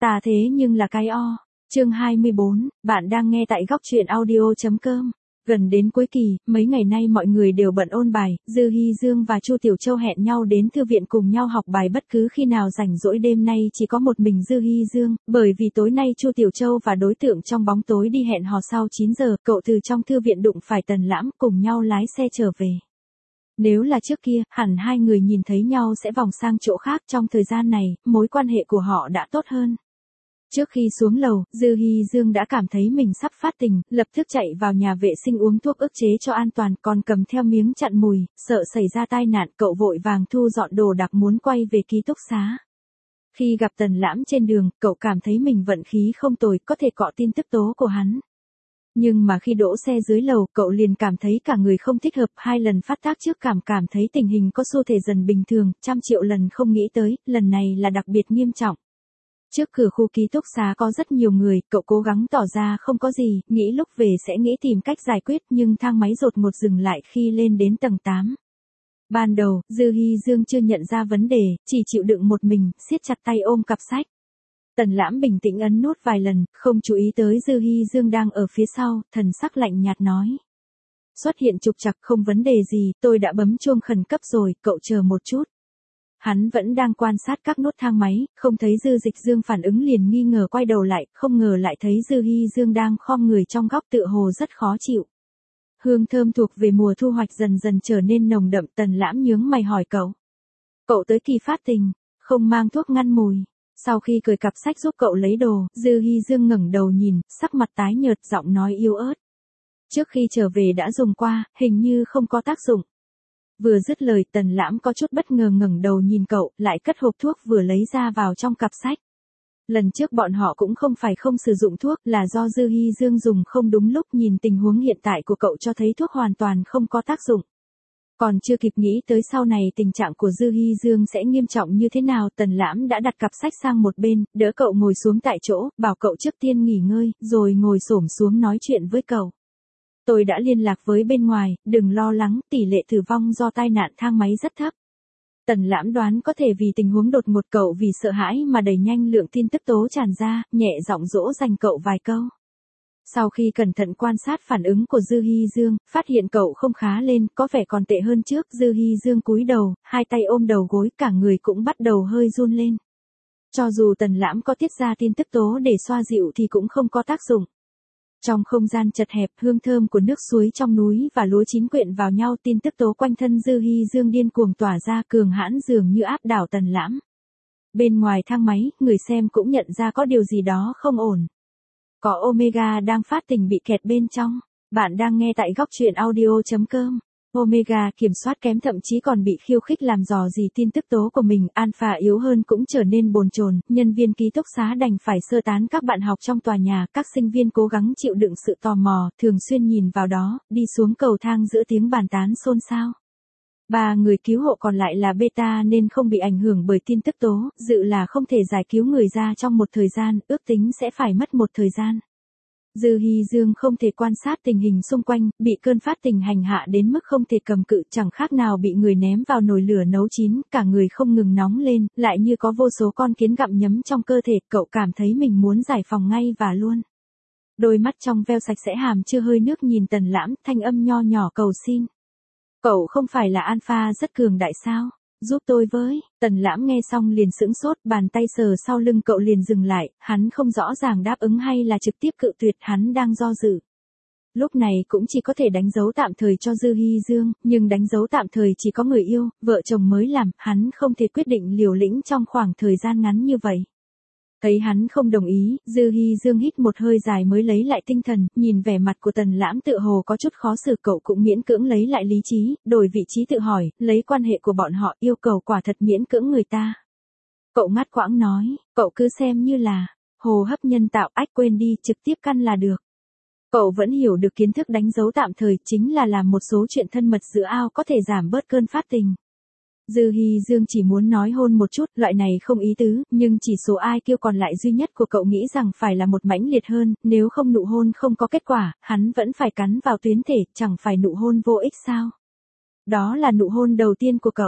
Ta thế nhưng là cái o. Chương 24, bạn đang nghe tại góc truyện audio.com. Gần đến cuối kỳ, mấy ngày nay mọi người đều bận ôn bài, Dư Hi Dương và Chu Tiểu Châu hẹn nhau đến thư viện cùng nhau học bài bất cứ khi nào rảnh rỗi. Đêm nay chỉ có một mình Dư Hi Dương, bởi vì tối nay Chu Tiểu Châu và đối tượng trong bóng tối đi hẹn hò sau 9 giờ, cậu từ trong thư viện đụng phải Tần Lãm, cùng nhau lái xe trở về. Nếu là trước kia, hẳn hai người nhìn thấy nhau sẽ vòng sang chỗ khác. Trong thời gian này, mối quan hệ của họ đã tốt hơn. Trước khi xuống lầu, Dư Hi Dương đã cảm thấy mình sắp phát tình, lập tức chạy vào nhà vệ sinh uống thuốc ức chế cho an toàn, còn cầm theo miếng chặn mùi, sợ xảy ra tai nạn, cậu vội vàng thu dọn đồ đạc muốn quay về ký túc xá. Khi gặp Tần Lãm trên đường, cậu cảm thấy mình vận khí không tồi, có thể cọ tin tức tố của hắn. Nhưng mà khi đỗ xe dưới lầu, cậu liền cảm thấy cả người không thích hợp. 2 lần phát tác trước cảm thấy tình hình có xu thế dần bình thường, 100 triệu lần không nghĩ tới, lần này là đặc biệt nghiêm trọng. Trước cửa khu ký túc xá có rất nhiều người, cậu cố gắng tỏ ra không có gì, nghĩ lúc về sẽ nghĩ tìm cách giải quyết, nhưng thang máy đột ngột dừng lại khi lên đến tầng 8. Ban đầu, Dư Hi Dương chưa nhận ra vấn đề, chỉ chịu đựng một mình, siết chặt tay ôm cặp sách. Tần Lãm bình tĩnh ấn nút vài lần, không chú ý tới Dư Hi Dương đang ở phía sau, thần sắc lạnh nhạt nói. Xuất hiện trục trặc, không vấn đề gì, tôi đã bấm chuông khẩn cấp rồi, cậu chờ một chút. Hắn vẫn đang quan sát các nút thang máy, không thấy Dư Dịch Dương phản ứng liền nghi ngờ quay đầu lại, không ngờ lại thấy Dư Hi Dương đang khom người trong góc tựa hồ rất khó chịu. Hương thơm thuộc về mùa thu hoạch dần dần trở nên nồng đậm. Tần Lãm nhướng mày hỏi cậu. Cậu tới kỳ phát tình, không mang thuốc ngăn mùi. Sau khi cởi cặp sách giúp cậu lấy đồ, Dư Hi Dương ngẩng đầu nhìn, sắc mặt tái nhợt, giọng nói yếu ớt. Trước khi trở về đã dùng qua, hình như không có tác dụng. Vừa dứt lời, Tần Lãm có chút bất ngờ ngẩng đầu nhìn cậu, lại cất hộp thuốc vừa lấy ra vào trong cặp sách. Lần trước bọn họ cũng không phải không sử dụng thuốc, là do Dư Hi Dương dùng không đúng lúc. Nhìn tình huống hiện tại của cậu cho thấy thuốc hoàn toàn không có tác dụng. Còn chưa kịp nghĩ tới sau này tình trạng của Dư Hi Dương sẽ nghiêm trọng như thế nào, Tần Lãm đã đặt cặp sách sang một bên, đỡ cậu ngồi xuống tại chỗ, bảo cậu trước tiên nghỉ ngơi, rồi ngồi xổm xuống nói chuyện với cậu. Tôi đã liên lạc với bên ngoài, đừng lo lắng, tỷ lệ tử vong do tai nạn thang máy rất thấp. Tần Lãm đoán có thể vì tình huống đột ngột, cậu vì sợ hãi mà đẩy nhanh lượng tin tức tố tràn ra, nhẹ giọng dỗ dành cậu vài câu. Sau khi cẩn thận quan sát phản ứng của Dư Hi Dương, phát hiện cậu không khá lên, có vẻ còn tệ hơn trước. Dư Hi Dương cúi đầu, hai tay ôm đầu gối, cả người cũng bắt đầu hơi run lên. Cho dù Tần Lãm có tiết ra tin tức tố để xoa dịu thì cũng không có tác dụng. Trong không gian chật hẹp, hương thơm của nước suối trong núi và lúa chín quyện vào nhau, tin tức tố quanh thân Dư Hi Dương điên cuồng tỏa ra, cường hãn dường như áp đảo Tần Lãm. Bên ngoài thang máy, người xem cũng nhận ra có điều gì đó không ổn. Có Omega đang phát tình bị kẹt bên trong. Bạn đang nghe tại góc truyện audio.com. Omega kiểm soát kém, thậm chí còn bị khiêu khích làm dò dỉ tin tức tố của mình. Alpha yếu hơn cũng trở nên bồn chồn. Nhân viên ký túc xá đành phải sơ tán các bạn học trong tòa nhà. Các sinh viên cố gắng chịu đựng sự tò mò, thường xuyên nhìn vào đó, đi xuống cầu thang giữa tiếng bàn tán xôn xao. 3 người cứu hộ còn lại là beta nên không bị ảnh hưởng bởi tin tức tố, dự là không thể giải cứu người ra trong một thời gian, ước tính sẽ phải mất một thời gian. Dư Hi Dương không thể quan sát tình hình xung quanh, bị cơn phát tình hành hạ đến mức không thể cầm cự, chẳng khác nào bị người ném vào nồi lửa nấu chín, cả người không ngừng nóng lên, lại như có vô số con kiến gặm nhấm trong cơ thể, cậu cảm thấy mình muốn giải phóng ngay và luôn. Đôi mắt trong veo sạch sẽ hàm chưa hơi nước nhìn Tần Lãm, thanh âm nho nhỏ cầu xin. Cậu không phải là Alpha rất cường đại sao? Giúp tôi với. Tần Lãm nghe xong liền sững sốt, bàn tay sờ sau lưng cậu liền dừng lại, hắn không rõ ràng đáp ứng hay là trực tiếp cự tuyệt, hắn đang do dự. Lúc này cũng chỉ có thể đánh dấu tạm thời cho Dư Hi Dương, nhưng đánh dấu tạm thời chỉ có người yêu, vợ chồng mới làm, hắn không thể quyết định liều lĩnh trong khoảng thời gian ngắn như vậy. Thấy hắn không đồng ý, Dư Hi Dương hít một hơi dài mới lấy lại tinh thần, nhìn vẻ mặt của Tần Lãm tựa hồ có chút khó xử, cậu cũng miễn cưỡng lấy lại lý trí, đổi vị trí tự hỏi, lấy quan hệ của bọn họ, yêu cầu quả thật miễn cưỡng người ta. Cậu ngắt quãng nói, cậu cứ xem như là hô hấp nhân tạo, ách quên đi, trực tiếp căn là được. Cậu vẫn hiểu được kiến thức đánh dấu tạm thời chính là làm một số chuyện thân mật giữa ao có thể giảm bớt cơn phát tình. Dư Hi Dương chỉ muốn nói hôn một chút, loại này không ý tứ, nhưng chỉ số IQ còn lại duy nhất của cậu nghĩ rằng phải là một mãnh liệt hơn, nếu không nụ hôn không có kết quả, hắn vẫn phải cắn vào tuyến thể, chẳng phải nụ hôn vô ích sao? Đó là nụ hôn đầu tiên của cậu.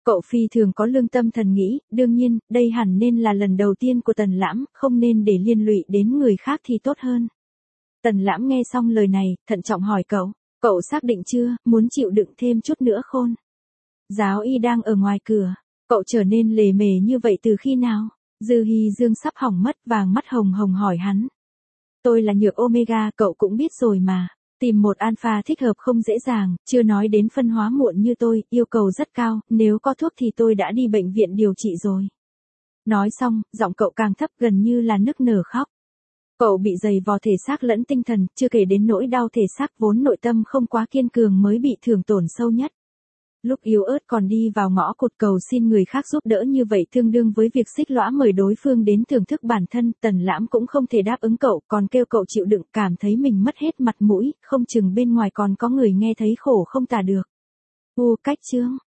Cậu phi thường có lương tâm thần nghĩ, đương nhiên, đây hẳn nên là lần đầu tiên của Tần Lãm, không nên để liên lụy đến người khác thì tốt hơn. Tần Lãm nghe xong lời này, thận trọng hỏi cậu xác định chưa, muốn chịu đựng thêm chút nữa khôn? Giáo y đang ở ngoài cửa, cậu trở nên lề mề như vậy từ khi nào? Dư Hi Dương sắp hỏng mất, vàng mắt hồng hồng hỏi hắn. Tôi là nhược omega, cậu cũng biết rồi mà. Tìm một alpha thích hợp không dễ dàng, chưa nói đến phân hóa muộn như tôi, yêu cầu rất cao, nếu có thuốc thì tôi đã đi bệnh viện điều trị rồi. Nói xong, giọng cậu càng thấp gần như là nức nở khóc. Cậu bị dày vò thể xác lẫn tinh thần, chưa kể đến nỗi đau thể xác vốn nội tâm không quá kiên cường mới bị thương tổn sâu nhất. Lúc yếu ớt còn đi vào ngõ cụt cầu xin người khác giúp đỡ như vậy tương đương với việc xích lõa mời đối phương đến thưởng thức bản thân, Tần Lãm cũng không thể đáp ứng cậu, còn kêu cậu chịu đựng, cảm thấy mình mất hết mặt mũi, không chừng bên ngoài còn có người nghe thấy khổ không tả được. Cách chương